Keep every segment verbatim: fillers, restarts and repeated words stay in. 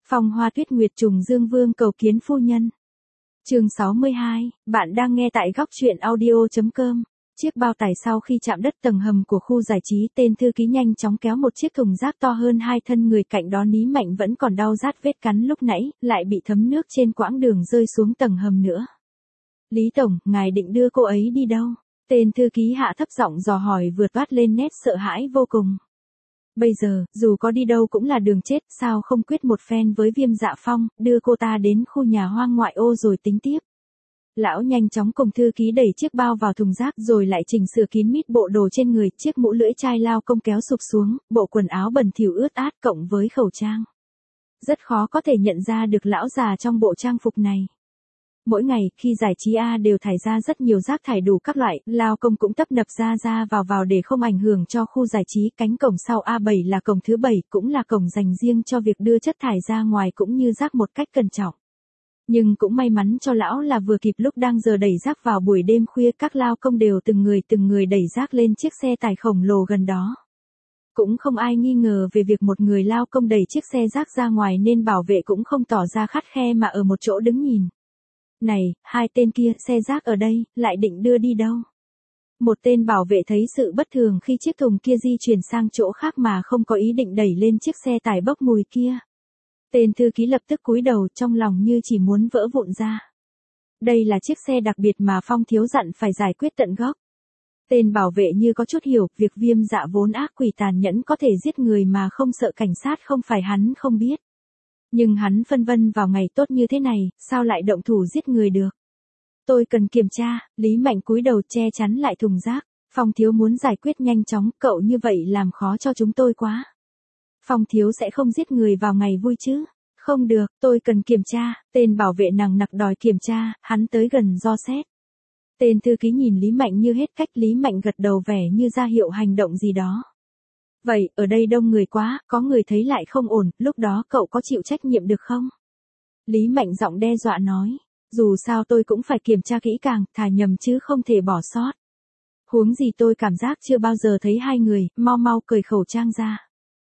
Phong Hoa Tuyết Nguyệt trùng Dương Vương cầu kiến phu nhân. Chương sáu mươi hai, bạn đang nghe tại góc truyện audio chấm com. Chiếc bao tải sau khi chạm đất tầng hầm của khu giải trí, tên thư ký nhanh chóng kéo một chiếc thùng rác to hơn hai thân người, cạnh đó Lý Mạnh vẫn còn đau rát vết cắn lúc nãy, lại bị thấm nước trên quãng đường rơi xuống tầng hầm nữa. Lý Tổng, ngài định đưa cô ấy đi đâu? Tên thư ký hạ thấp giọng dò hỏi, vừa toát lên nét sợ hãi vô cùng. Bây giờ, dù có đi đâu cũng là đường chết, sao không quyết một phen với Viêm Dạ Phong, đưa cô ta đến khu nhà hoang ngoại ô rồi tính tiếp. Lão nhanh chóng cùng thư ký đẩy chiếc bao vào thùng rác rồi lại chỉnh sửa kín mít bộ đồ trên người, chiếc mũ lưỡi chai lao công kéo sụp xuống, bộ quần áo bẩn thỉu ướt át cộng với khẩu trang. Rất khó có thể nhận ra được lão già trong bộ trang phục này. Mỗi ngày, khi giải trí A đều thải ra rất nhiều rác thải đủ các loại, lao công cũng tấp nập ra ra vào vào để không ảnh hưởng cho khu giải trí. Cánh cổng sau A bảy là cổng thứ bảy, cũng là cổng dành riêng cho việc đưa chất thải ra ngoài cũng như rác một cách cẩn trọng. Nhưng cũng may mắn cho lão là vừa kịp lúc đang giờ đẩy rác vào buổi đêm khuya, các lao công đều từng người từng người đẩy rác lên chiếc xe tải khổng lồ gần đó. Cũng không ai nghi ngờ về việc một người lao công đẩy chiếc xe rác ra ngoài nên bảo vệ cũng không tỏ ra khắt khe mà ở một chỗ đứng nhìn. Này, hai tên kia, xe rác ở đây, lại định đưa đi đâu? Một tên bảo vệ thấy sự bất thường khi chiếc thùng kia di chuyển sang chỗ khác mà không có ý định đẩy lên chiếc xe tải bốc mùi kia. Tên thư ký lập tức cúi đầu, trong lòng như chỉ muốn vỡ vụn ra. Đây là chiếc xe đặc biệt mà Phong thiếu dặn phải giải quyết tận gốc. Tên bảo vệ như có chút hiểu, việc Viêm Dạ vốn ác quỷ tàn nhẫn có thể giết người mà không sợ cảnh sát không phải hắn không biết. Nhưng hắn phân vân vào ngày tốt như thế này, sao lại động thủ giết người được? Tôi cần kiểm tra. Lý Mạnh cúi đầu che chắn lại thùng rác. Phong thiếu muốn giải quyết nhanh chóng, cậu như vậy làm khó cho chúng tôi quá. Phong thiếu sẽ không giết người vào ngày vui chứ? Không được, tôi cần kiểm tra. Tên bảo vệ nằng nặc đòi kiểm tra, hắn tới gần dò xét. Tên thư ký nhìn Lý Mạnh như hết cách, Lý Mạnh gật đầu vẻ như ra hiệu hành động gì đó. Vậy, ở đây đông người quá, có người thấy lại không ổn, lúc đó cậu có chịu trách nhiệm được không? Lý Mạnh giọng đe dọa nói, dù sao tôi cũng phải kiểm tra kỹ càng, thà nhầm chứ không thể bỏ sót. Huống gì tôi cảm giác chưa bao giờ thấy hai người, mau mau cởi khẩu trang ra.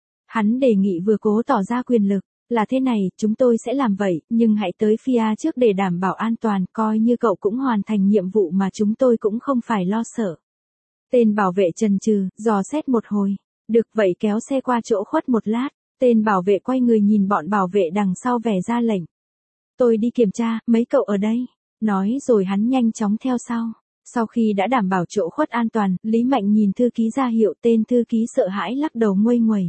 Hắn đề nghị vừa cố tỏ ra quyền lực, là thế này, chúng tôi sẽ làm vậy, nhưng hãy tới pê i a trước để đảm bảo an toàn, coi như cậu cũng hoàn thành nhiệm vụ mà chúng tôi cũng không phải lo sợ. Tên bảo vệ chần chừ, dò xét một hồi. Được vậy, kéo xe qua chỗ khuất một lát. Tên bảo vệ quay người nhìn bọn bảo vệ đằng sau vẻ ra lệnh. Tôi đi kiểm tra, mấy cậu ở đây. Nói rồi hắn nhanh chóng theo sau. Sau khi đã đảm bảo chỗ khuất an toàn, Lý Mạnh nhìn thư ký ra hiệu, tên thư ký sợ hãi lắc đầu nguây nguẩy.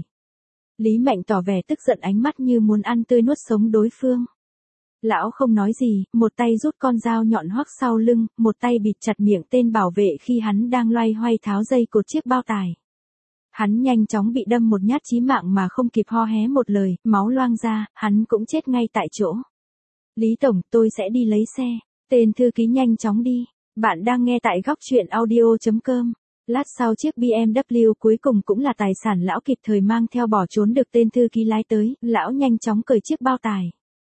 Lý Mạnh tỏ vẻ tức giận, ánh mắt như muốn ăn tươi nuốt sống đối phương. Lão không nói gì, một tay rút con dao nhọn hoắc sau lưng, một tay bịt chặt miệng tên bảo vệ khi hắn đang loay hoay tháo dây cột chiếc bao tải. Hắn nhanh chóng bị đâm một nhát chí mạng mà không kịp ho hé một lời, máu loang ra, hắn cũng chết ngay tại chỗ. Lý Tổng, tôi sẽ đi lấy xe. Tên thư ký nhanh chóng đi. Bạn đang nghe tại góc truyện audio chấm com. Lát sau chiếc bê em vê cuối cùng cũng là tài sản lão kịp thời mang theo bỏ trốn được tên thư ký lái tới, lão nhanh chóng cởi chiếc bao tải.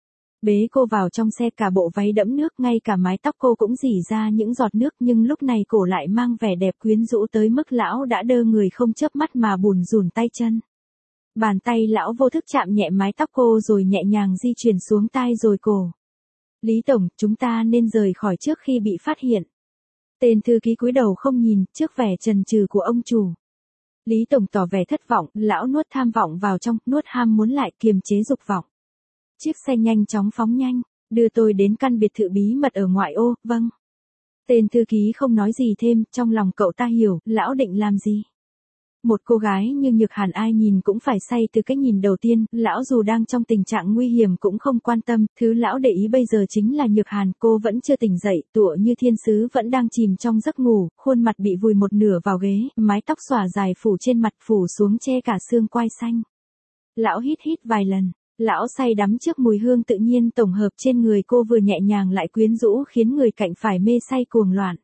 Bế cô vào trong xe, cả bộ váy đẫm nước, ngay cả mái tóc cô cũng rỉ ra những giọt nước, nhưng lúc này cổ lại mang vẻ đẹp quyến rũ tới mức lão đã đơ người không chớp mắt mà bùn rùn tay chân. Bàn tay lão vô thức chạm nhẹ mái tóc cô rồi nhẹ nhàng di chuyển xuống tai rồi cổ. Lý Tổng, chúng ta nên rời khỏi trước khi bị phát hiện. Tên thư ký cúi đầu không nhìn, trước vẻ chần chừ của ông chủ. Lý Tổng tỏ vẻ thất vọng, lão nuốt tham vọng vào trong, nuốt ham muốn lại, kiềm chế dục vọng. Chiếc xe nhanh chóng phóng nhanh, đưa tôi đến căn biệt thự bí mật ở ngoại ô, vâng. Tên thư ký không nói gì thêm, trong lòng cậu ta hiểu, lão định làm gì. Một cô gái như Nhược Hàn ai nhìn cũng phải say từ cái nhìn đầu tiên, lão dù đang trong tình trạng nguy hiểm cũng không quan tâm, thứ lão để ý bây giờ chính là Nhược Hàn, cô vẫn chưa tỉnh dậy, tựa như thiên sứ vẫn đang chìm trong giấc ngủ, khuôn mặt bị vùi một nửa vào ghế, mái tóc xõa dài phủ trên mặt, phủ xuống che cả xương quai xanh. Lão hít hít vài lần. Lão say đắm trước mùi hương tự nhiên tổng hợp trên người cô, vừa nhẹ nhàng lại quyến rũ khiến người cạnh phải mê say cuồng loạn.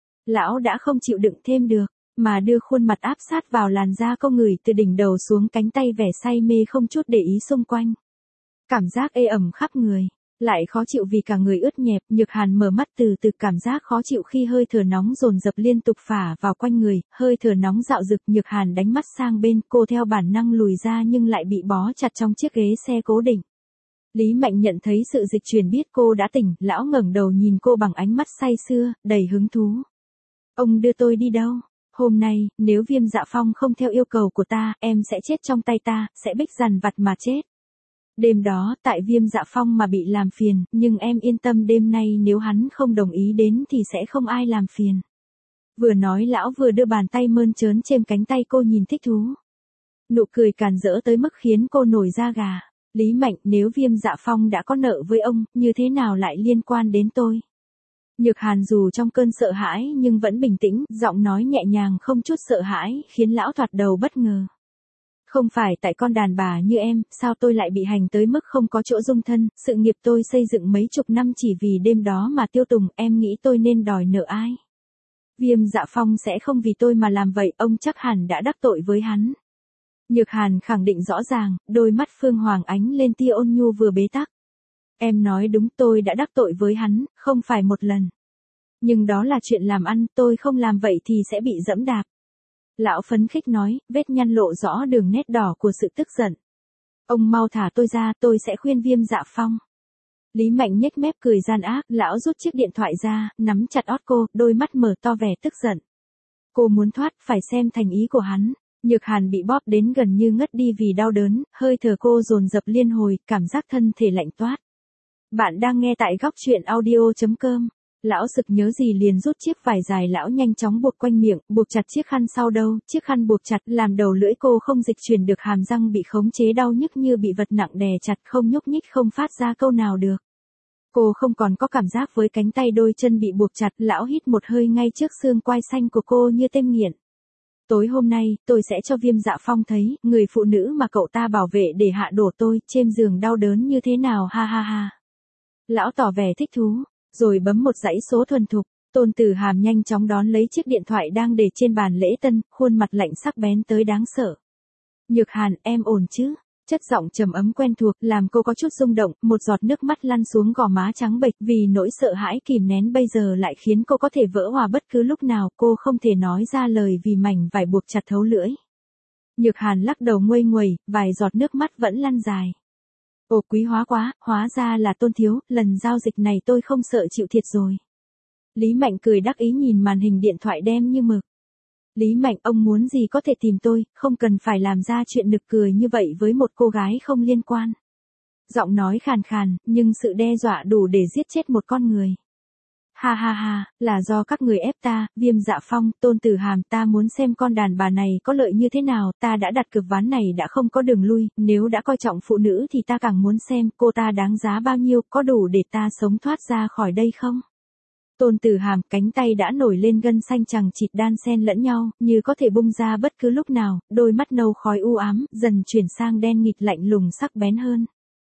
Lão đã không chịu đựng thêm được, mà đưa khuôn mặt áp sát vào làn da cô, ngửi từ đỉnh đầu xuống cánh tay, vẻ say mê không chút để ý xung quanh. Cảm giác ê ẩm khắp người, lại khó chịu vì cả người ướt nhẹp. Nhược Hàn mở mắt từ từ, cảm giác khó chịu khi hơi thở nóng dồn dập liên tục phả vào quanh người, hơi thở nóng dạo dực. Nhược Hàn đánh mắt sang bên, cô theo bản năng lùi ra nhưng lại bị bó chặt trong chiếc ghế xe cố định. Lý Mạnh nhận thấy sự dịch chuyển biết cô đã tỉnh, lão ngẩng đầu nhìn cô bằng ánh mắt say sưa, đầy hứng thú. Ông đưa tôi đi đâu? Hôm nay, nếu Viêm Dạ Phong không theo yêu cầu của ta, em sẽ chết trong tay ta, sẽ bích dằn vặt mà chết. Đêm đó, tại Viêm Dạ Phong mà bị làm phiền, nhưng em yên tâm đêm nay nếu hắn không đồng ý đến thì sẽ không ai làm phiền. Vừa nói lão vừa đưa bàn tay mơn trớn trên cánh tay cô nhìn thích thú. Nụ cười càn rỡ tới mức khiến cô nổi da gà. Lý Mạnh, nếu Viêm Dạ Phong đã có nợ với ông, như thế nào lại liên quan đến tôi? Nhược Hàn dù trong cơn sợ hãi nhưng vẫn bình tĩnh, giọng nói nhẹ nhàng không chút sợ hãi, khiến lão thoạt đầu bất ngờ. Không phải tại con đàn bà như em, sao tôi lại bị hành tới mức không có chỗ dung thân, sự nghiệp tôi xây dựng mấy chục năm chỉ vì đêm đó mà tiêu tùng, em nghĩ tôi nên đòi nợ ai? Viêm Dạ Phong sẽ không vì tôi mà làm vậy, ông chắc hẳn đã đắc tội với hắn. Nhược Hàn khẳng định rõ ràng, đôi mắt Phương Hoàng ánh lên tia ôn nhu vừa bế tắc. Em nói đúng, tôi đã đắc tội với hắn, không phải một lần. Nhưng đó là chuyện làm ăn, tôi không làm vậy thì sẽ bị dẫm đạp. Lão phấn khích nói, vết nhăn lộ rõ đường nét đỏ của sự tức giận. Ông mau thả tôi ra, tôi sẽ khuyên Viêm Dạ Phong. Lý Mạnh nhếch mép cười gian ác, lão rút chiếc điện thoại ra, nắm chặt ót cô, đôi mắt mở to vẻ tức giận. Cô muốn thoát, phải xem thành ý của hắn. Nhược Hàn bị bóp đến gần như ngất đi vì đau đớn, hơi thở cô dồn dập liên hồi, cảm giác thân thể lạnh toát. Bạn đang nghe tại góc truyện audio chấm com. Lão sực nhớ gì liền rút chiếc vải dài lão nhanh chóng buộc quanh miệng, buộc chặt chiếc khăn sau đâu, chiếc khăn buộc chặt làm đầu lưỡi cô không dịch chuyển được, hàm răng bị khống chế đau nhức như bị vật nặng đè chặt, không nhúc nhích, không phát ra câu nào được. Cô không còn có cảm giác với cánh tay đôi chân bị buộc chặt, lão hít một hơi ngay trước xương quai xanh của cô như tên nghiện. Tối hôm nay, tôi sẽ cho Viêm Dạ Phong thấy, người phụ nữ mà cậu ta bảo vệ để hạ đổ tôi, trên giường đau đớn như thế nào, ha ha ha. Lão tỏ vẻ thích thú, rồi bấm một dãy số thuần thục. Tôn Tử Hàm nhanh chóng đón lấy chiếc điện thoại đang để trên bàn lễ tân, khuôn mặt lạnh sắc bén tới đáng sợ. Nhược Hàn, em ổn chứ? Chất giọng trầm ấm quen thuộc làm cô có chút rung động, một giọt nước mắt lăn xuống gò má trắng bệch, vì nỗi sợ hãi kìm nén bây giờ lại khiến cô có thể vỡ hòa bất cứ lúc nào, cô không thể nói ra lời vì mảnh vải buộc chặt thấu lưỡi. Nhược Hàn lắc đầu nguây nguẩy, vài giọt nước mắt vẫn lăn dài. Ồ, quý hóa quá, hóa ra là Tôn thiếu, lần giao dịch này tôi không sợ chịu thiệt rồi. Lý Mạnh cười đắc ý nhìn màn hình điện thoại đen như mực. Lý Mạnh, ông muốn gì có thể tìm tôi, không cần phải làm ra chuyện nực cười như vậy với một cô gái không liên quan. Giọng nói khàn khàn, nhưng sự đe dọa đủ để giết chết một con người. Ha ha ha, là do các người ép ta, Viêm Dạ Phong, Tôn Tử Hàm, ta muốn xem con đàn bà này có lợi như thế nào, ta đã đặt cược ván này đã không có đường lui, nếu đã coi trọng phụ nữ thì ta càng muốn xem cô ta đáng giá bao nhiêu, có đủ để ta sống thoát ra khỏi đây không? Tôn Tử Hàm, cánh tay đã nổi lên gân xanh chằng chịt đan xen lẫn nhau, như có thể bung ra bất cứ lúc nào, đôi mắt nâu khói u ám, dần chuyển sang đen nghịt lạnh lùng sắc bén hơn.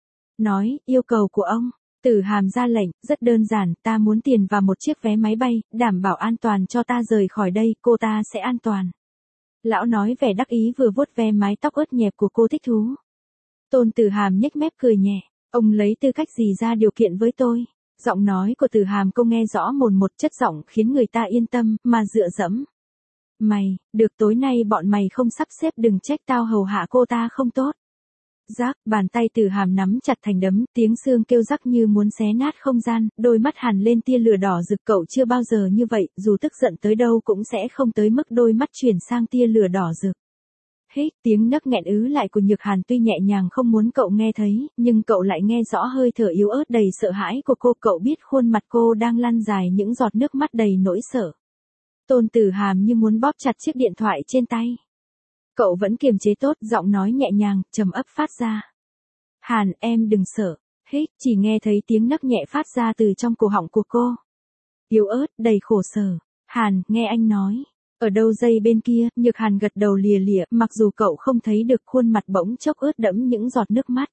Nói, yêu cầu của ông. Tử Hàm ra lệnh, rất đơn giản, ta muốn tiền và một chiếc vé máy bay, đảm bảo an toàn cho ta rời khỏi đây, cô ta sẽ an toàn. Lão nói vẻ đắc ý vừa vuốt ve mái tóc ướt nhẹp của cô thích thú. Tôn Tử Hàm nhếch mép cười nhẹ, ông lấy tư cách gì ra điều kiện với tôi? Giọng nói của Tử Hàm cô nghe rõ mồn một, chất giọng khiến người ta yên tâm, mà dựa dẫm. Mày, được, tối nay bọn mày không sắp xếp, đừng trách tao hầu hạ cô ta không tốt. Rác, bàn tay Tử Hàm nắm chặt thành đấm, tiếng xương kêu rắc như muốn xé nát không gian, đôi mắt hằn lên tia lửa đỏ rực, cậu chưa bao giờ như vậy, dù tức giận tới đâu cũng sẽ không tới mức đôi mắt chuyển sang tia lửa đỏ rực. Hít, tiếng nấc nghẹn ứ lại của Nhược Hàn tuy nhẹ nhàng không muốn cậu nghe thấy, nhưng cậu lại nghe rõ hơi thở yếu ớt đầy sợ hãi của cô, cậu biết khuôn mặt cô đang lăn dài những giọt nước mắt đầy nỗi sợ. Tôn Tử Hàm như muốn bóp chặt chiếc điện thoại trên tay. Cậu vẫn kiềm chế tốt, giọng nói nhẹ nhàng, trầm ấp phát ra. Hàn, em đừng sợ. Hít, chỉ nghe thấy tiếng nấc nhẹ phát ra từ trong cổ họng của cô. Yếu ớt, đầy khổ sở. Hàn, nghe anh nói. Ở đâu dây bên kia, Nhược Hàn gật đầu lìa lịa, mặc dù cậu không thấy được, khuôn mặt bỗng chốc ướt đẫm những giọt nước mắt.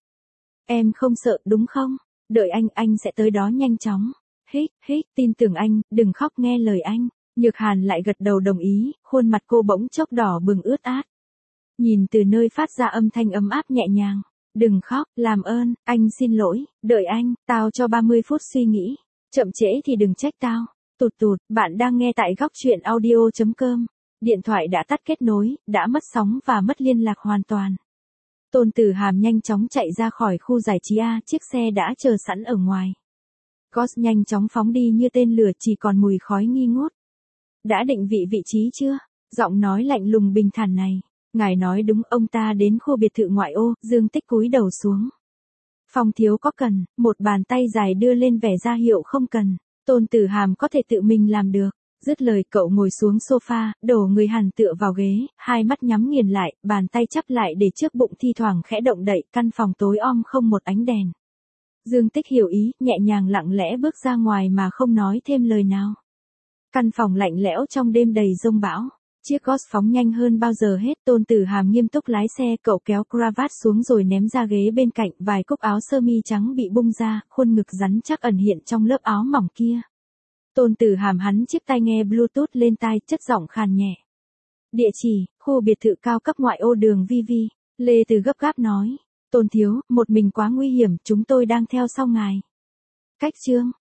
Em không sợ, đúng không? Đợi anh, anh sẽ tới đó nhanh chóng. Hít, hít, tin tưởng anh, đừng khóc, nghe lời anh. Nhược Hàn lại gật đầu đồng ý, khuôn mặt cô bỗng chốc đỏ bừng ướt át. Nhìn từ nơi phát ra âm thanh ấm áp nhẹ nhàng. Đừng khóc, làm ơn, anh xin lỗi, đợi anh, tao cho ba mươi phút suy nghĩ. Chậm trễ thì đừng trách tao. Tụt tụt, bạn đang nghe tại góc truyện audio chấm com. Điện thoại đã tắt kết nối, đã mất sóng và mất liên lạc hoàn toàn. Tôn Tử Hàm nhanh chóng chạy ra khỏi khu giải trí A, chiếc xe đã chờ sẵn ở ngoài. Ghost nhanh chóng phóng đi như tên lửa, chỉ còn mùi khói nghi ngút. Đã định vị vị trí chưa? Giọng nói lạnh lùng bình thản này. Ngài nói đúng, ông ta đến khu biệt thự ngoại ô. Dương Tích cúi đầu xuống. Phong thiếu có cần, một bàn tay dài đưa lên vẻ ra hiệu không cần. Tôn Tử Hàm có thể tự mình làm được. Dứt lời cậu ngồi xuống sofa, đổ người hẳn tựa vào ghế, hai mắt nhắm nghiền lại, bàn tay chắp lại để trước bụng thi thoảng khẽ động đậy, căn phòng tối om không một ánh đèn. Dương Tích hiểu ý, nhẹ nhàng lặng lẽ bước ra ngoài mà không nói thêm lời nào. Căn phòng lạnh lẽo trong đêm đầy giông bão. Chiếc Ghost phóng nhanh hơn bao giờ hết. Tôn Tử Hàm nghiêm túc lái xe, cậu kéo cravat xuống rồi ném ra ghế bên cạnh, vài cúc áo sơ mi trắng bị bung ra, khuôn ngực rắn chắc ẩn hiện trong lớp áo mỏng kia. Tôn Tử Hàm hắn chiếc tai nghe Bluetooth lên tai, chất giọng khàn nhẹ. Địa chỉ, khu biệt thự cao cấp ngoại ô đường Vi Vi. Lê Từ gấp gáp nói. Tôn thiếu, một mình quá nguy hiểm, chúng tôi đang theo sau ngài. Cách chương.